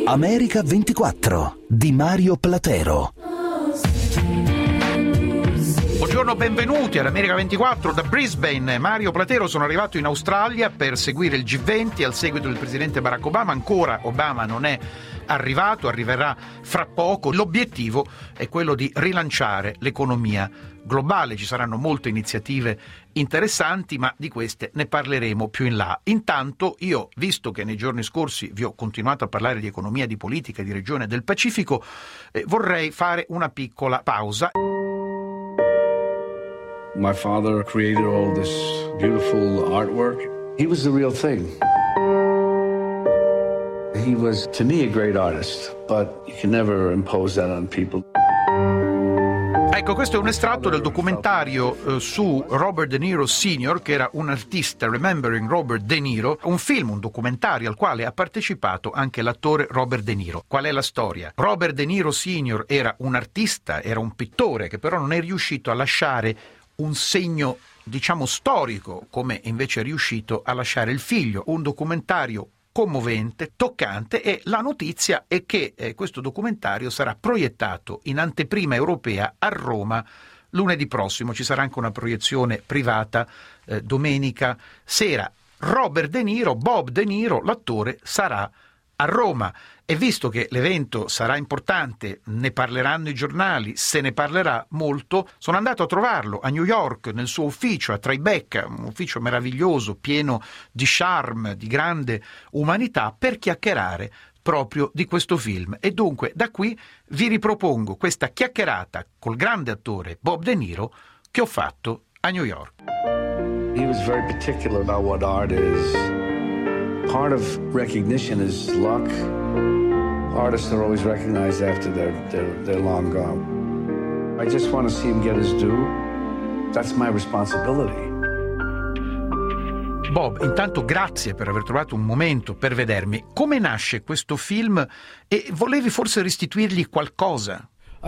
America 24 di Mario Platero. Buongiorno, benvenuti ad America 24 da Brisbane. Mario Platero, sono arrivato in Australia per seguire il G20 al seguito del presidente Barack Obama. Ancora Obama non è arrivato, arriverà fra poco. L'obiettivo è quello di rilanciare l'economia globale. Ci saranno molte iniziative interessanti, ma di queste ne parleremo più in là. Intanto io, visto che nei giorni scorsi vi ho continuato a parlare di economia, di politica, di regione del Pacifico, vorrei fare una piccola pausa. My father created all this beautiful artwork. He was the real thing. He was, to me, a great artist, but you can never impose that on people. Ecco, questo è un estratto del documentario su Robert De Niro Sr., che era un artista, Remembering Robert De Niro, un film, un documentario al quale ha partecipato anche l'attore Robert De Niro. Qual è la storia? Robert De Niro Sr. era un artista, era un pittore che però non è riuscito a lasciare un segno, diciamo, storico, come invece è riuscito a lasciare il figlio. Un documentario commovente, toccante, e la notizia è che questo documentario sarà proiettato in anteprima europea a Roma lunedì prossimo. Ci sarà anche una proiezione privata domenica sera. Robert De Niro, Bob De Niro, l'attore, sarà a Roma, e visto che l'evento sarà importante, ne parleranno i giornali, se ne parlerà molto, sono andato a trovarlo a New York nel suo ufficio a Tribeca, un ufficio meraviglioso, pieno di charme, di grande umanità, per chiacchierare proprio di questo film. E dunque da qui vi ripropongo questa chiacchierata col grande attore Bob De Niro che ho fatto a New York. He was very particular about what art is. Part of recognition is luck. Artists are always recognized after they're long gone. I just want to see him get his due. That's my responsibility. Bob, intanto grazie per aver trovato un momento per vedermi. Come nasce questo film e volevi forse restituirgli qualcosa?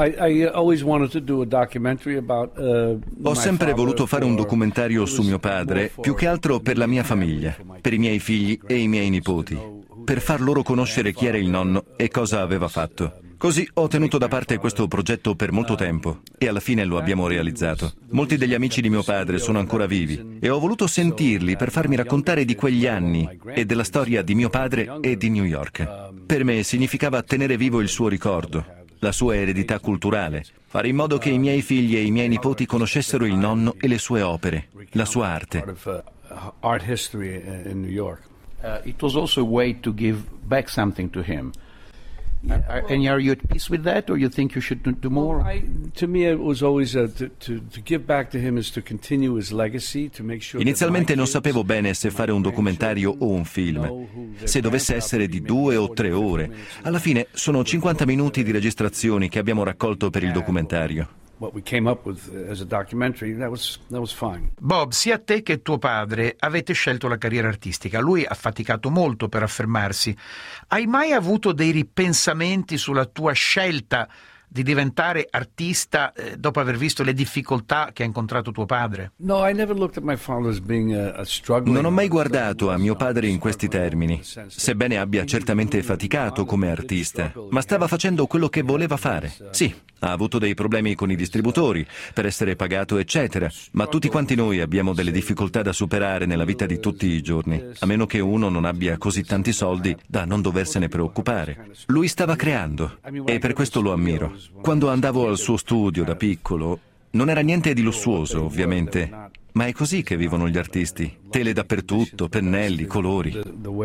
Ho sempre voluto fare un documentario su mio padre, più che altro per la mia famiglia, per i miei figli e i miei nipoti, per far loro conoscere chi era il nonno e cosa aveva fatto. Così ho tenuto da parte questo progetto per molto tempo e alla fine lo abbiamo realizzato. Molti degli amici di mio padre sono ancora vivi e ho voluto sentirli per farmi raccontare di quegli anni e della storia di mio padre e di New York. Per me significava tenere vivo il suo ricordo, la sua eredità culturale, fare in modo che i miei figli e i miei nipoti conoscessero il nonno e le sue opere, la sua arte. Art history in New York. It was also a way to give back something to him. And are you at peace with that, or you think you should do more? To me, it was always to give back to him is to continue his legacy, to make sure. Inizialmente non sapevo bene se fare un documentario o un film, se dovesse essere di 2 o 3 ore. Alla fine sono 50 minuti di registrazioni che abbiamo raccolto per il documentario. What we came up with as a documentary, that was fine. Bob, sia te che tuo padre avete scelto la carriera artistica. Lui ha faticato molto per affermarsi. Hai mai avuto dei ripensamenti sulla tua scelta di diventare artista dopo aver visto le difficoltà che ha incontrato tuo padre? Non ho mai guardato a mio padre in questi termini, sebbene abbia certamente faticato come artista, ma stava facendo quello che voleva fare. Sì, ha avuto dei problemi con i distributori, per essere pagato, eccetera, ma tutti quanti noi abbiamo delle difficoltà da superare nella vita di tutti i giorni, a meno che uno non abbia così tanti soldi da non doversene preoccupare. Lui stava creando e per questo lo ammiro. Quando andavo al suo studio da piccolo, non era niente di lussuoso, ovviamente, ma è così che vivono gli artisti. Tele dappertutto, pennelli, colori.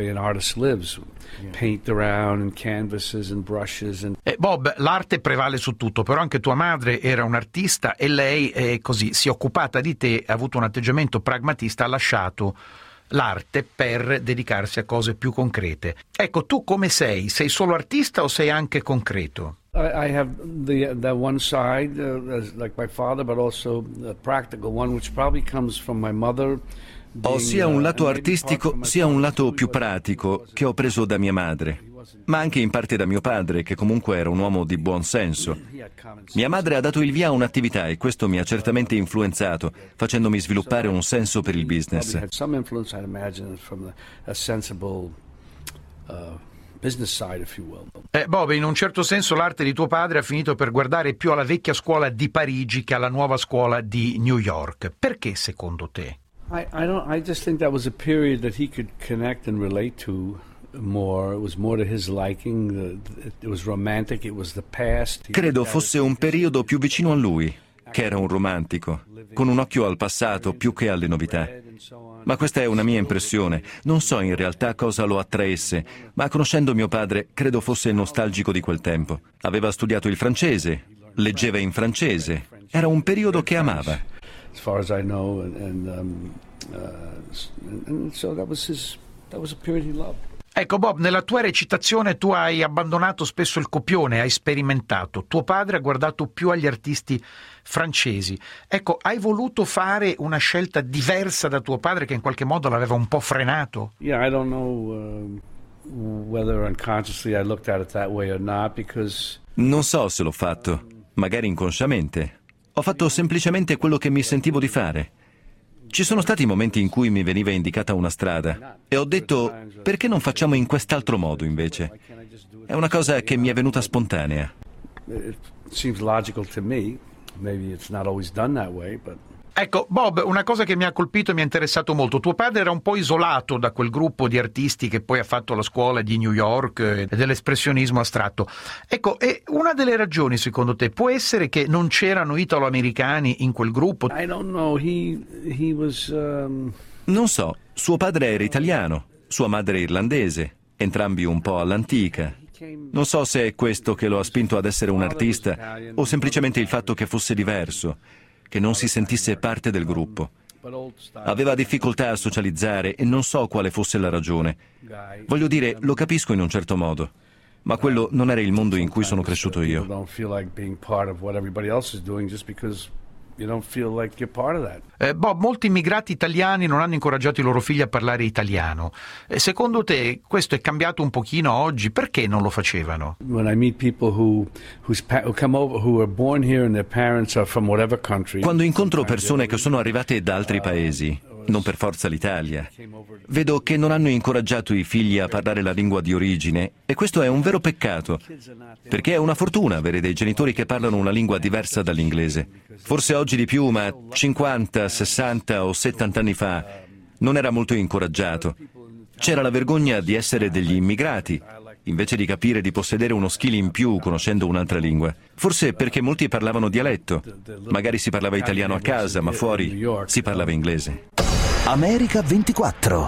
Bob, l'arte prevale su tutto, però anche tua madre era un'artista e lei così si è occupata di te, ha avuto un atteggiamento pragmatista, ha lasciato l'arte per dedicarsi a cose più concrete. Ecco, tu come sei? Sei solo artista o sei anche concreto? I have the one side, like my father, but also a practical one, which probably comes from my mother. Ho sia un lato artistico sia un lato più pratico che ho preso da mia madre, ma anche in parte da mio padre, che comunque era un uomo di buon senso. Mia madre ha dato il via a un'attività e questo mi ha certamente influenzato, facendomi sviluppare un senso per il business. business side, if you will. Bob, in un certo senso l'arte di tuo padre ha finito per guardare più alla vecchia scuola di Parigi che alla nuova scuola di New York. Perché secondo te? I just think that was a period that he could connect and relate to more. It was more to his liking. It was romantic. It was the past. Credo fosse un periodo più vicino a lui, che era un romantico, con un occhio al passato più che alle novità. Ma questa è una mia impressione. Non so in realtà cosa lo attraesse, ma conoscendo mio padre credo fosse nostalgico di quel tempo. Aveva studiato il francese, leggeva in francese. Era un periodo che amava. As far as I know, and so that was a period he loved. Ecco Bob, nella tua recitazione tu hai abbandonato spesso il copione, hai sperimentato. Tuo padre ha guardato più agli artisti francesi. Ecco, hai voluto fare una scelta diversa da tuo padre che in qualche modo l'aveva un po' frenato? Yeah, I don't know whether unconsciously I looked at it that way or not, because... Non so se l'ho fatto, magari inconsciamente. Ho fatto semplicemente quello che mi sentivo di fare. Ci sono stati momenti in cui mi veniva indicata una strada e ho detto, perché non facciamo in quest'altro modo invece? È una cosa che mi è venuta spontanea. It seems logical to me. Maybe it's not always done that way, but... Ecco, Bob, una cosa che mi ha colpito e mi ha interessato molto, tuo padre era un po' isolato da quel gruppo di artisti che poi ha fatto la scuola di New York e dell'espressionismo astratto. Ecco, e una delle ragioni, secondo te, può essere che non c'erano italo-americani in quel gruppo? I don't know, he was... Non so, suo padre era italiano, sua madre irlandese, entrambi un po' all'antica. Non so se è questo che lo ha spinto ad essere un artista o semplicemente il fatto che fosse diverso, che non si sentisse parte del gruppo. Aveva difficoltà a socializzare e non so quale fosse la ragione. Voglio dire, lo capisco in un certo modo, ma quello non era il mondo in cui sono cresciuto io. Bob, molti immigrati italiani non hanno incoraggiato i loro figli a parlare italiano. Secondo te questo è cambiato un pochino oggi? Perché non lo facevano? Quando incontro persone che sono arrivate da altri paesi, non per forza l'Italia, vedo che non hanno incoraggiato i figli a parlare la lingua di origine e questo è un vero peccato, perché è una fortuna avere dei genitori che parlano una lingua diversa dall'inglese. Forse oggi di più, ma 50, 60 o 70 anni fa non era molto incoraggiato. C'era la vergogna di essere degli immigrati, invece di capire di possedere uno skill in più conoscendo un'altra lingua. Forse perché molti parlavano dialetto. Magari si parlava italiano a casa, ma fuori si parlava inglese. America 24